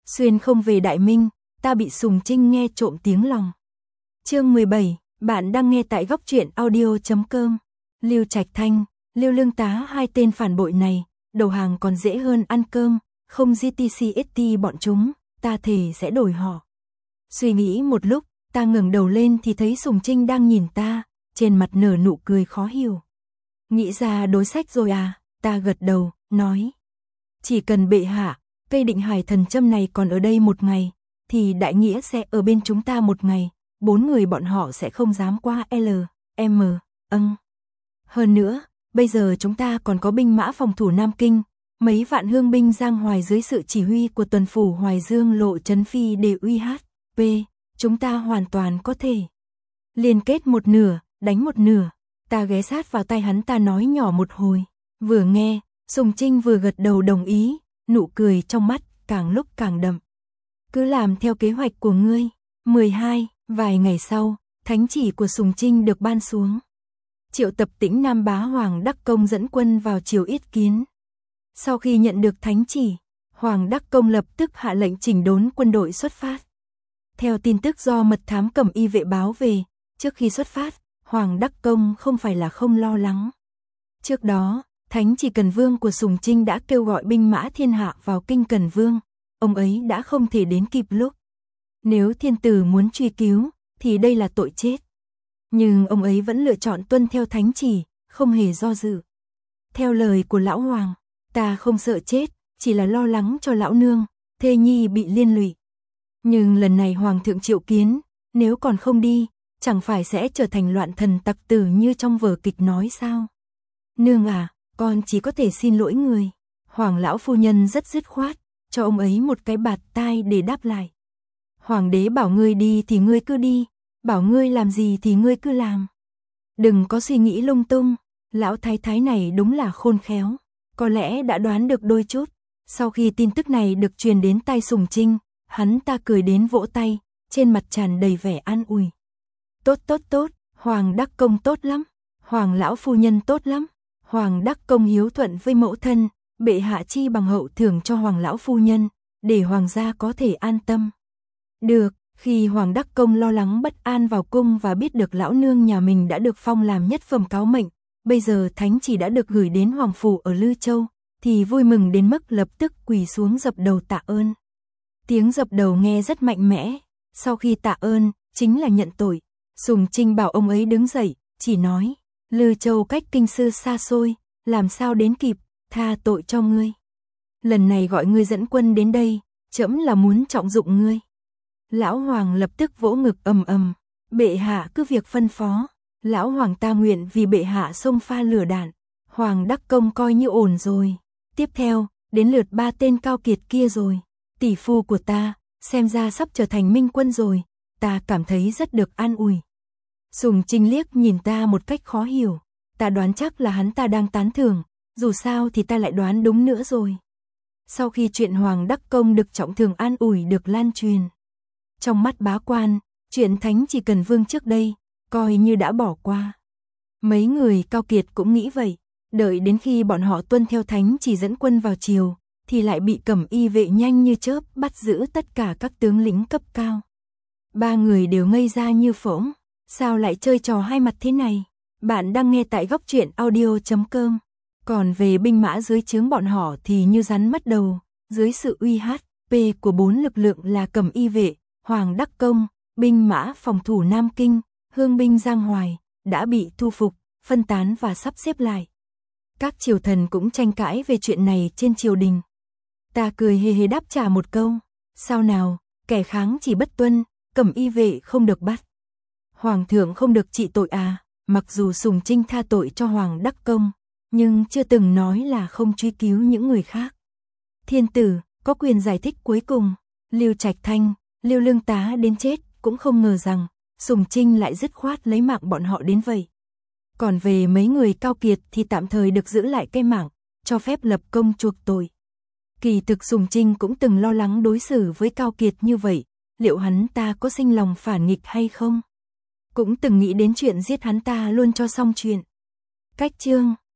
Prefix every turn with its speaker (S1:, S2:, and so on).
S1: Xuyên không về Đại Minh, ta bị Sùng Trinh nghe trộm tiếng lòng. Chương 17, bạn đang nghe tại góc truyện audio.com. Lưu Trạch Thanh, Lưu Lương Tá, hai tên phản bội này, đầu hàng còn dễ hơn ăn cơm, không GTCST bọn chúng, ta thề sẽ đổi họ. Suy nghĩ một lúc, ta ngẩng đầu lên thì thấy Sùng Trinh đang nhìn ta, trên mặt nở nụ cười khó hiểu. Nghĩ ra đối sách rồi à? Ta gật đầu, nói. Chỉ cần bệ hạ, cây Định Hải thần châm này còn ở đây một ngày, thì đại nghĩa sẽ ở bên chúng ta một ngày, 4 người bọn họ sẽ không dám qua M. Hơn nữa, bây giờ chúng ta còn có binh mã phòng thủ Nam Kinh, mấy vạn hương binh giang hoài dưới sự chỉ huy của tuần phủ Hoài Dương Lộ Trấn Phi để UHP, chúng ta hoàn toàn có thể liên kết một nửa, đánh một nửa. Ta ghé sát vào tay hắn, ta nói nhỏ một hồi, vừa nghe, Sùng Trinh vừa gật đầu đồng ý, nụ cười trong mắt càng lúc càng đậm. Cứ làm theo kế hoạch của ngươi. 12, vài ngày sau, thánh chỉ của Sùng Trinh được ban xuống. Triệu tập Tĩnh Nam bá Hoàng Đắc Công dẫn quân vào triều yết kiến. Sau khi nhận được thánh chỉ, Hoàng Đắc Công lập tức hạ lệnh chỉnh đốn quân đội xuất phát. Theo tin tức do mật thám Cẩm Y vệ báo về, trước khi xuất phát, Hoàng Đắc Công không phải là không lo lắng. Trước đó, Thánh chỉ Cần Vương của Sùng Trinh đã kêu gọi binh mã thiên hạ vào kinh Cần Vương, ông ấy đã không thể đến kịp lúc. Nếu thiên tử muốn truy cứu, thì đây là tội chết. Nhưng ông ấy vẫn lựa chọn tuân theo thánh chỉ, không hề do dự. Theo lời của lão hoàng, ta không sợ chết, chỉ là lo lắng cho lão nương, thê nhi bị liên lụy. Nhưng lần này hoàng thượng triệu kiến, nếu còn không đi, chẳng phải sẽ trở thành loạn thần tặc tử như trong vở kịch nói sao? Nương à, con chỉ có thể xin lỗi người. Hoàng lão phu nhân rất dứt khoát, cho ông ấy một cái bạt tai để đáp lại. Hoàng đế bảo ngươi đi thì ngươi cứ đi, bảo ngươi làm gì thì ngươi cứ làm. Đừng có suy nghĩ lung tung, lão thái thái này đúng là khôn khéo, có lẽ đã đoán được đôi chút. Sau khi tin tức này được truyền đến tai Sùng Trinh, hắn ta cười đến vỗ tay, trên mặt tràn đầy vẻ an ủi. Tốt, Hoàng Đắc Công tốt lắm, Hoàng lão phu nhân tốt lắm, Hoàng Đắc Công hiếu thuận với mẫu thân, bệ hạ chi bằng hậu thưởng cho Hoàng lão phu nhân, để hoàng gia có thể an tâm. Được, khi Hoàng Đắc Công lo lắng bất an vào cung và biết được lão nương nhà mình đã được phong làm nhất phẩm cáo mệnh, bây giờ thánh chỉ đã được gửi đến Hoàng phủ ở Lư Châu, thì vui mừng đến mức lập tức quỳ xuống dập đầu tạ ơn. Tiếng dập đầu nghe rất mạnh mẽ, sau khi tạ ơn, chính là nhận tội. Sùng Trinh bảo ông ấy đứng dậy, chỉ nói, Lư Châu cách kinh sư xa xôi, làm sao đến kịp, tha tội cho ngươi. Lần này gọi ngươi dẫn quân đến đây, trẫm là muốn trọng dụng ngươi. Lão Hoàng lập tức vỗ ngực ầm, bệ hạ cứ việc phân phó, lão Hoàng ta nguyện vì bệ hạ xông pha lửa đạn. Hoàng Đắc Công coi như ổn rồi. Tiếp theo, đến lượt 3 tên cao kiệt kia rồi. Tỷ phu của ta, xem ra sắp trở thành minh quân rồi, ta cảm thấy rất được an ủi. Sùng Trinh liếc nhìn ta một cách khó hiểu, ta đoán chắc là hắn ta đang tán thưởng, dù sao thì ta lại đoán đúng nữa rồi. Sau khi chuyện Hoàng Đắc Công được trọng thưởng an ủi được lan truyền, trong mắt bá quan, chuyện Thánh chỉ Cần Vương trước đây, coi như đã bỏ qua. Mấy người cao kiệt cũng nghĩ vậy, đợi đến khi bọn họ tuân theo thánh chỉ dẫn quân vào triều, thì lại bị Cẩm Y vệ nhanh như chớp bắt giữ tất cả các tướng lĩnh cấp cao. 3 người đều ngây ra như phỗng, sao lại chơi trò hai mặt thế này? Bạn đang nghe tại góc truyện audio.com. Còn về binh mã dưới trướng bọn họ thì như rắn mất đầu, dưới sự UHP của 4 lực lượng là Cẩm Y vệ, Hoàng Đắc Công, binh mã phòng thủ Nam Kinh, hương binh Giang Hoài, đã bị thu phục, phân tán và sắp xếp lại. Các triều thần cũng tranh cãi về chuyện này trên triều đình. Ta cười hề hề đáp trả một câu, sao nào, kẻ kháng chỉ bất tuân, Cẩm Y vệ không được bắt. Hoàng thượng không được trị tội à? Mặc dù Sùng Trinh tha tội cho Hoàng Đắc Công, nhưng chưa từng nói là không truy cứu những người khác. Thiên tử có quyền giải thích cuối cùng. Lưu Trạch Thanh, Lưu Lương Tá đến chết cũng không ngờ rằng Sùng Trinh lại dứt khoát lấy mạng bọn họ đến vậy. Còn về mấy người cao kiệt thì tạm thời được giữ lại cái mạng, cho phép lập công chuộc tội. Kỳ thực Sùng Trinh cũng từng lo lắng đối xử với cao kiệt như vậy, liệu hắn ta có sinh lòng phản nghịch hay không? Cũng từng nghĩ đến chuyện giết hắn ta luôn cho xong chuyện. Cách chương